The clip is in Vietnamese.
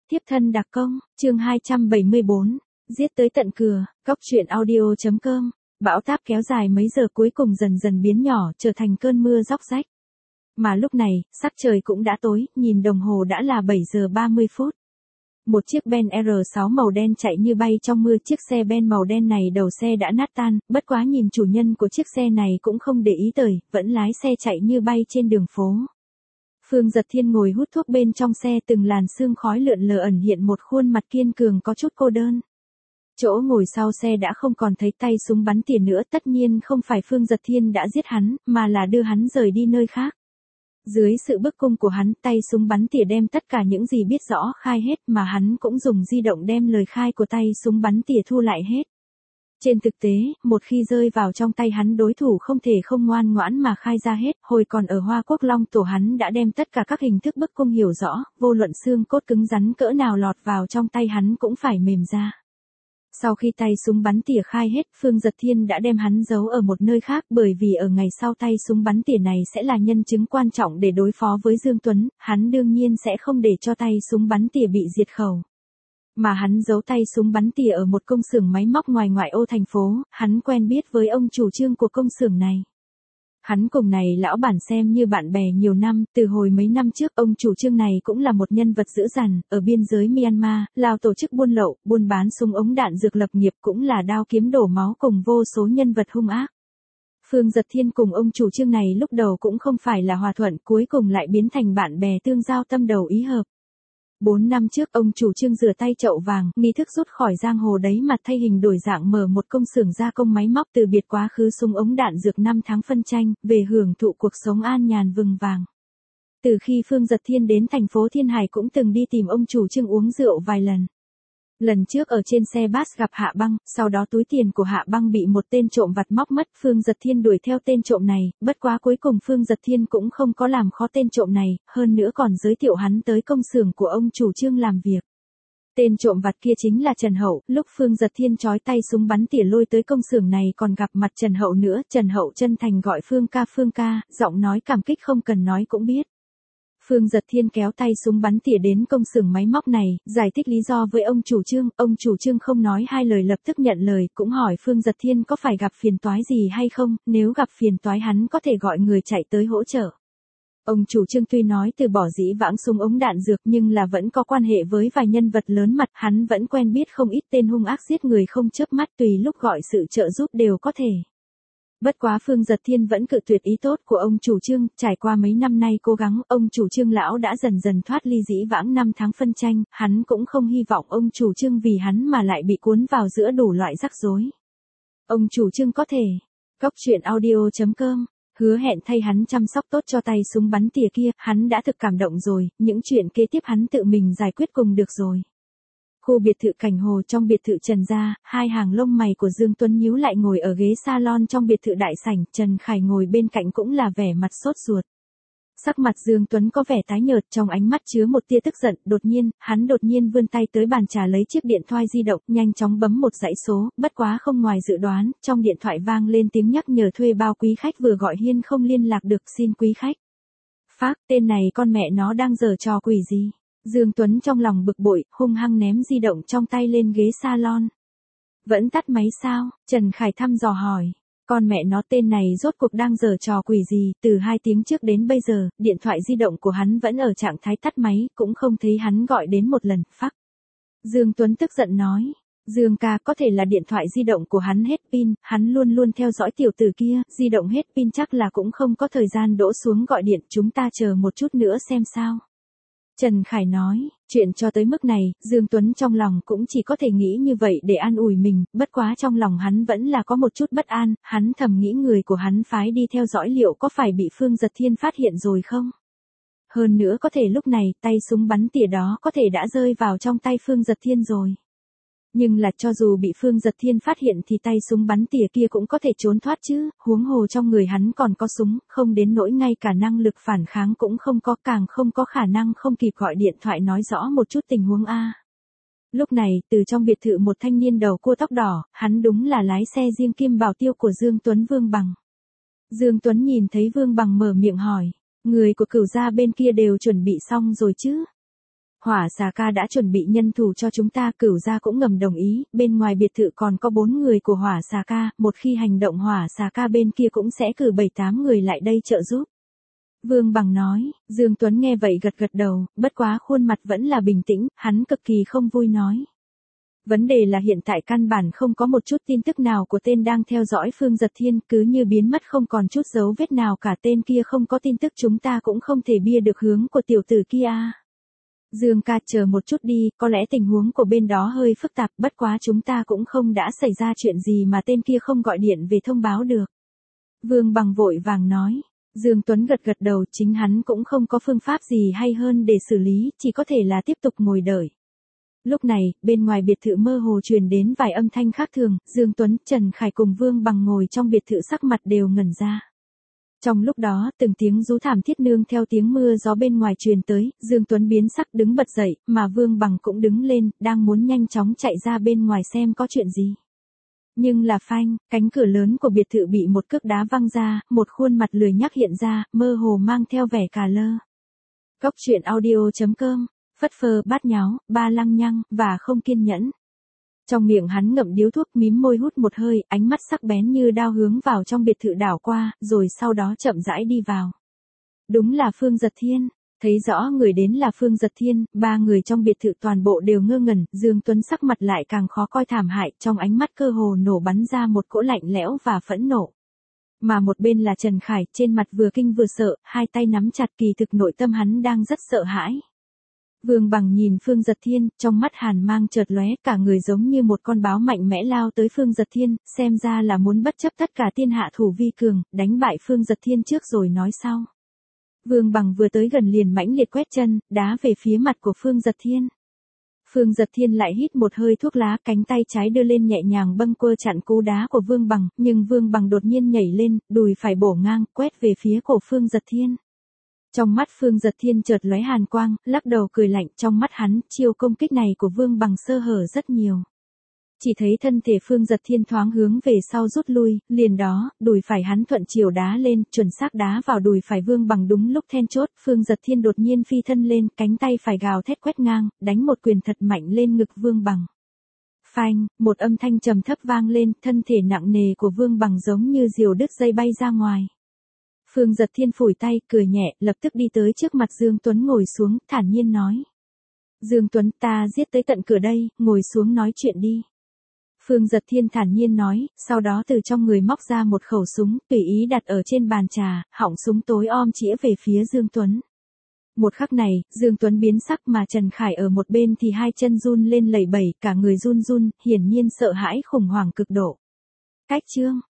Tiếp thân đặc công, chương 274, giết tới tận cửa, Cóc truyện audio.com. Bão táp kéo dài mấy giờ cuối cùng dần dần biến nhỏ trở thành cơn mưa róc rách. Mà lúc này, sắc trời cũng đã tối, nhìn đồng hồ đã là 7 giờ 30 phút. Một chiếc Ben R6 màu đen chạy như bay trong mưa. Chiếc xe Ben màu đen này đầu xe đã nát tan, bất quá nhìn chủ nhân của chiếc xe này cũng không để ý tới, vẫn lái xe chạy như bay trên đường phố. Phương Dật Thiên ngồi hút thuốc bên trong xe, từng làn sương khói lượn lờ ẩn hiện một khuôn mặt kiên cường có chút cô đơn. Chỗ ngồi sau xe đã không còn thấy tay súng bắn tỉa nữa, tất nhiên không phải Phương Dật Thiên đã giết hắn, mà là đưa hắn rời đi nơi khác. Dưới sự bức cung của hắn, tay súng bắn tỉa đem tất cả những gì biết rõ khai hết, mà hắn cũng dùng di động đem lời khai của tay súng bắn tỉa thu lại hết. Trên thực tế, một khi rơi vào trong tay hắn, đối thủ không thể không ngoan ngoãn mà khai ra hết. Hồi còn ở Hoa Quốc Long Tổ, hắn đã đem tất cả các hình thức bức cung hiểu rõ, vô luận xương cốt cứng rắn cỡ nào lọt vào trong tay hắn cũng phải mềm ra. Sau khi tay súng bắn tỉa khai hết, Phương Dật Thiên đã đem hắn giấu ở một nơi khác, bởi vì ở ngày sau tay súng bắn tỉa này sẽ là nhân chứng quan trọng để đối phó với Dương Tuấn, hắn đương nhiên sẽ không để cho tay súng bắn tỉa bị diệt khẩu. Mà hắn giấu tay súng bắn tỉa ở một công xưởng máy móc ngoài ngoại ô thành phố, hắn quen biết với ông chủ trương của công xưởng này. Hắn cùng này lão bản xem như bạn bè nhiều năm, từ hồi mấy năm trước ông chủ trương này cũng là một nhân vật dữ dằn, ở biên giới Myanmar, Lào tổ chức buôn lậu, buôn bán súng ống đạn dược lập nghiệp, cũng là đao kiếm đổ máu cùng vô số nhân vật hung ác. Phương Dật Thiên cùng ông chủ trương này lúc đầu cũng không phải là hòa thuận, cuối cùng lại biến thành bạn bè tương giao tâm đầu ý hợp. 4 năm trước ông chủ trương rửa tay chậu vàng, nghi thức rút khỏi giang hồ đấy mà thay hình đổi dạng mở một công xưởng gia công máy móc, từ biệt quá khứ súng ống đạn dược 5 tháng phân tranh, về hưởng thụ cuộc sống an nhàn vừng vàng. Từ khi Phương Dật Thiên đến thành phố Thiên Hải cũng từng đi tìm ông chủ trương uống rượu vài lần. Lần trước ở trên xe bus gặp Hạ Băng, sau đó túi tiền của Hạ Băng bị một tên trộm vặt móc mất, Phương Dật Thiên đuổi theo tên trộm này, bất quá cuối cùng Phương Dật Thiên cũng không có làm khó tên trộm này, hơn nữa còn giới thiệu hắn tới công xưởng của ông chủ trương làm việc. Tên trộm vặt kia chính là Trần Hậu, lúc Phương Dật Thiên trói tay súng bắn tỉa lôi tới công xưởng này còn gặp mặt Trần Hậu nữa, Trần Hậu chân thành gọi Phương ca, giọng nói cảm kích không cần nói cũng biết. Phương Dật Thiên kéo tay súng bắn tỉa đến công xưởng máy móc này, giải thích lý do với ông chủ trương không nói hai lời lập tức nhận lời, cũng hỏi Phương Dật Thiên có phải gặp phiền toái gì hay không, nếu gặp phiền toái hắn có thể gọi người chạy tới hỗ trợ. Ông chủ trương tuy nói từ bỏ dĩ vãng súng ống đạn dược nhưng là vẫn có quan hệ với vài nhân vật lớn mặt, hắn vẫn quen biết không ít tên hung ác giết người không chớp mắt, tùy lúc gọi sự trợ giúp đều có thể. Bất quá Phương Dật Thiên vẫn cự tuyệt ý tốt của ông chủ trương, trải qua mấy năm nay cố gắng, ông chủ trương lão đã dần dần thoát ly dĩ vãng 5 tháng phân tranh, hắn cũng không hy vọng ông chủ trương vì hắn mà lại bị cuốn vào giữa đủ loại rắc rối. Ông chủ trương có thể, Cóc truyện audio.com, hứa hẹn thay hắn chăm sóc tốt cho tay súng bắn tỉa kia, hắn đã thực cảm động rồi, những chuyện kế tiếp hắn tự mình giải quyết cùng được rồi. Khu biệt thự Cảnh Hồ, trong biệt thự Trần gia, hai hàng lông mày của Dương Tuấn nhíu lại ngồi ở ghế salon trong biệt thự đại sảnh, Trần Khải ngồi bên cạnh cũng là vẻ mặt sốt ruột. Sắc mặt Dương Tuấn có vẻ tái nhợt, trong ánh mắt chứa một tia tức giận, hắn đột nhiên vươn tay tới bàn trà lấy chiếc điện thoại di động, nhanh chóng bấm một dãy số, bất quá không ngoài dự đoán, trong điện thoại vang lên tiếng nhắc nhở thuê bao, quý khách vừa gọi hiên không liên lạc được, xin quý khách. Phác, tên này con mẹ nó đang giở trò quỷ gì? Dương Tuấn trong lòng bực bội, hung hăng ném di động trong tay lên ghế salon. Vẫn tắt máy sao? Trần Khải thăm dò hỏi. Con mẹ nó, tên này rốt cuộc đang giở trò quỷ gì? Từ 2 tiếng trước đến bây giờ, điện thoại di động của hắn vẫn ở trạng thái tắt máy, cũng không thấy hắn gọi đến một lần. Phắc. Dương Tuấn tức giận nói. Dương ca, có thể là điện thoại di động của hắn hết pin, hắn luôn luôn theo dõi tiểu tử kia, di động hết pin chắc là cũng không có thời gian đỗ xuống gọi điện, chúng ta chờ một chút nữa xem sao. Trần Khải nói, chuyện cho tới mức này, Dương Tuấn trong lòng cũng chỉ có thể nghĩ như vậy để an ủi mình, bất quá trong lòng hắn vẫn là có một chút bất an, hắn thầm nghĩ người của hắn phái đi theo dõi liệu có phải bị Phương Dật Thiên phát hiện rồi không? Hơn nữa có thể lúc này, tay súng bắn tỉa đó có thể đã rơi vào trong tay Phương Dật Thiên rồi. Nhưng là cho dù bị Phương Dật Thiên phát hiện thì tay súng bắn tỉa kia cũng có thể trốn thoát chứ, huống hồ trong người hắn còn có súng, không đến nỗi ngay cả năng lực phản kháng cũng không có, càng không có khả năng không kịp gọi điện thoại nói rõ một chút tình huống a. Lúc này, từ trong biệt thự một thanh niên đầu cua tóc đỏ, hắn đúng là lái xe riêng kiêm bảo tiêu của Dương Tuấn Vương Bằng. Dương Tuấn nhìn thấy Vương Bằng mở miệng hỏi, người của Cửu gia bên kia đều chuẩn bị xong rồi chứ? Hỏa xà ca đã chuẩn bị nhân thủ cho chúng ta, Cửu gia cũng ngầm đồng ý, bên ngoài biệt thự còn có 4 người của hỏa xà ca, một khi hành động hỏa xà ca bên kia cũng sẽ cử 7-8 người lại đây trợ giúp. Vương Bằng nói, Dương Tuấn nghe vậy gật gật đầu, bất quá khuôn mặt vẫn là bình tĩnh, hắn cực kỳ không vui nói. Vấn đề là hiện tại căn bản không có một chút tin tức nào của tên đang theo dõi Phương Giật Thiên, cứ như biến mất không còn chút dấu vết nào cả, tên kia không có tin tức chúng ta cũng không thể bia được hướng của tiểu tử kia. Dương ca chờ một chút đi, có lẽ tình huống của bên đó hơi phức tạp, bất quá chúng ta cũng không đã xảy ra chuyện gì mà tên kia không gọi điện về thông báo được. Vương Bằng vội vàng nói. Dương Tuấn gật gật đầu, chính hắn cũng không có phương pháp gì hay hơn để xử lý, chỉ có thể là tiếp tục ngồi đợi. Lúc này, bên ngoài biệt thự mơ hồ truyền đến vài âm thanh khác thường, Dương Tuấn, Trần Khải cùng Vương Bằng ngồi trong biệt thự sắc mặt đều ngẩn ra. Trong lúc đó, từng tiếng rú thảm thiết nương theo tiếng mưa gió bên ngoài truyền tới, Dương Tuấn biến sắc đứng bật dậy, mà Vương Bằng cũng đứng lên, đang muốn nhanh chóng chạy ra bên ngoài xem có chuyện gì. Nhưng là phanh, cánh cửa lớn của biệt thự bị một cước đá văng ra, một khuôn mặt lười nhác hiện ra, mơ hồ mang theo vẻ cà lơ. Cốc truyện audio.com, phất phơ bát nháo, ba lăng nhăng, và không kiên nhẫn. Trong miệng hắn ngậm điếu thuốc mím môi hút một hơi, ánh mắt sắc bén như đao hướng vào trong biệt thự đảo qua, rồi sau đó chậm rãi đi vào. Đúng là Phương Giật Thiên. Thấy rõ người đến là Phương Giật Thiên, 3 người trong biệt thự toàn bộ đều ngơ ngẩn, Dương Tuấn sắc mặt lại càng khó coi thảm hại, trong ánh mắt cơ hồ nổ bắn ra một cỗ lạnh lẽo và phẫn nộ. Mà một bên là Trần Khải, trên mặt vừa kinh vừa sợ, hai tay nắm chặt, kỳ thực nội tâm hắn đang rất sợ hãi. Vương Bằng nhìn Phương Giật Thiên, trong mắt hàn mang chợt lóe, cả người giống như một con báo mạnh mẽ lao tới Phương Giật Thiên, xem ra là muốn bất chấp tất cả thiên hạ thủ vi cường, đánh bại Phương Giật Thiên trước rồi nói sau. Vương Bằng vừa tới gần liền mãnh liệt quét chân, đá về phía mặt của Phương Giật Thiên. Phương Giật Thiên lại hít một hơi thuốc lá, cánh tay trái đưa lên nhẹ nhàng bâng quơ chặn cú đá của Vương Bằng, nhưng Vương Bằng đột nhiên nhảy lên, đùi phải bổ ngang, quét về phía cổ Phương Giật Thiên. Trong mắt Phương Giật Thiên chợt lóe hàn quang, lắc đầu cười lạnh, trong mắt hắn, chiêu công kích này của Vương Bằng sơ hở rất nhiều. Chỉ thấy thân thể Phương Giật Thiên thoáng hướng về sau rút lui, liền đó, đùi phải hắn thuận chiều đá lên, chuẩn xác đá vào đùi phải Vương Bằng đúng lúc then chốt, Phương Giật Thiên đột nhiên phi thân lên, cánh tay phải gào thét quét ngang, đánh một quyền thật mạnh lên ngực Vương Bằng. Phanh, một âm thanh trầm thấp vang lên, thân thể nặng nề của Vương Bằng giống như diều đứt dây bay ra ngoài. Phương Giật Thiên phủi tay, cười nhẹ, lập tức đi tới trước mặt Dương Tuấn ngồi xuống, thản nhiên nói. Dương Tuấn, ta giết tới tận cửa đây, ngồi xuống nói chuyện đi. Phương Giật Thiên thản nhiên nói, sau đó từ trong người móc ra một khẩu súng, tùy ý đặt ở trên bàn trà, họng súng tối om chĩa về phía Dương Tuấn. Một khắc này, Dương Tuấn biến sắc mà Trần Khải ở một bên thì hai chân run lên lẩy bẩy, cả người run run, hiển nhiên sợ hãi khủng hoảng cực độ. Cách chương